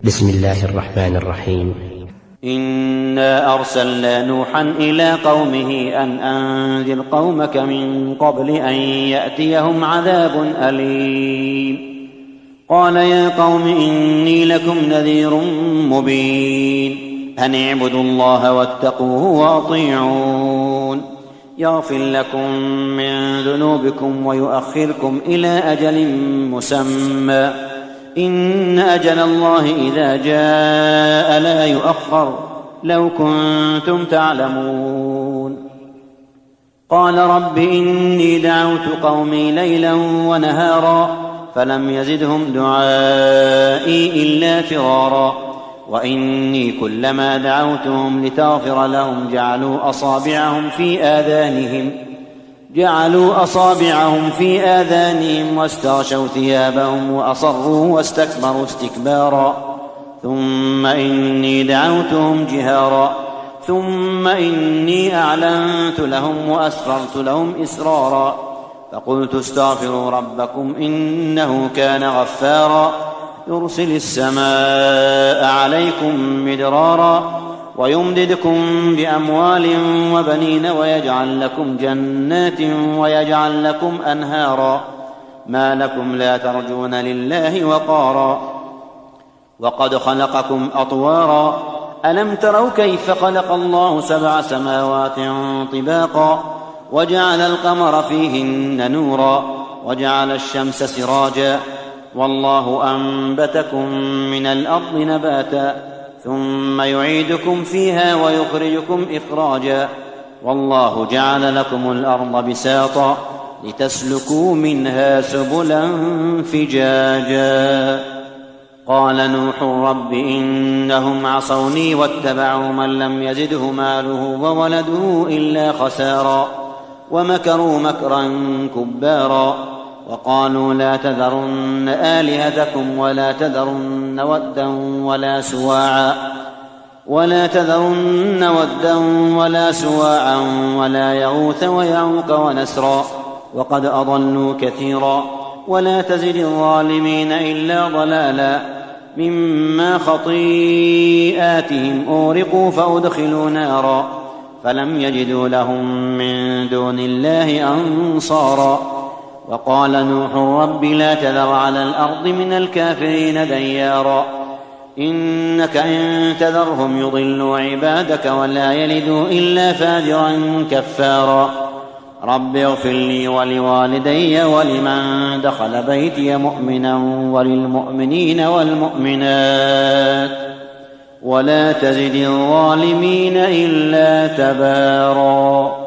بسم الله الرحمن الرحيم. إنا أرسلنا نوحا إلى قومه أن أنذر قومك من قبل أن يأتيهم عذاب أليم. قال يا قوم إني لكم نذير مبين أن اعبدوا الله واتقوه وأطيعون يغفر لكم من ذنوبكم ويؤخركم إلى أجل مسمى إن أجل الله إذا جاء لا يؤخر لو كنتم تعلمون. قال رب إني دعوت قومي ليلا ونهارا فلم يزدهم دعائي إلا فرارا وإني كلما دعوتهم لتغفر لهم جعلوا أصابعهم في آذانهم واستغشوا ثيابهم وأصروا واستكبروا استكبارا ثم إني دعوتهم جهارا ثم إني أعلنت لهم وأسررت لهم إسرارا فقلت استغفروا ربكم إنه كان غفارا يرسل السماء عليكم مدرارا ويمددكم بأموال وبنين ويجعل لكم جنات ويجعل لكم أنهارا ما لكم لا ترجون لله وقارا وقد خلقكم أطوارا ألم تروا كيف خلق الله 7 سماوات طباقا وجعل القمر فيهن نورا وجعل الشمس سراجا والله أنبتكم من الأرض نباتا ثم يعيدكم فيها ويخرجكم إخراجا والله جعل لكم الأرض بساطا لتسلكوا منها سبلا فجاجا. قال نوح رب إنهم عصوني واتبعوا من لم يزده ماله وولده إلا خسارا ومكروا مكرا كبارا وقالوا لا تذرن آلهتكم ولا تذرن ودا ولا سواعا ولا يغوث ويعوق ونسرا وقد أضلوا كثيرا ولا تزد الظالمين إلا ضلالا مما خطيئاتهم أورقوا فأدخلوا نارا فلم يجدوا لهم من دون الله أنصارا. وقال نوح رب لا تذر على الأرض من الكافرين ديارا إنك إن تذرهم يضلوا عبادك ولا يلدوا إلا فاجرا كفارا. رب اغفر لي ولوالدي ولمن دخل بيتي مؤمنا وللمؤمنين والمؤمنات ولا تزد الظالمين إلا تبارا.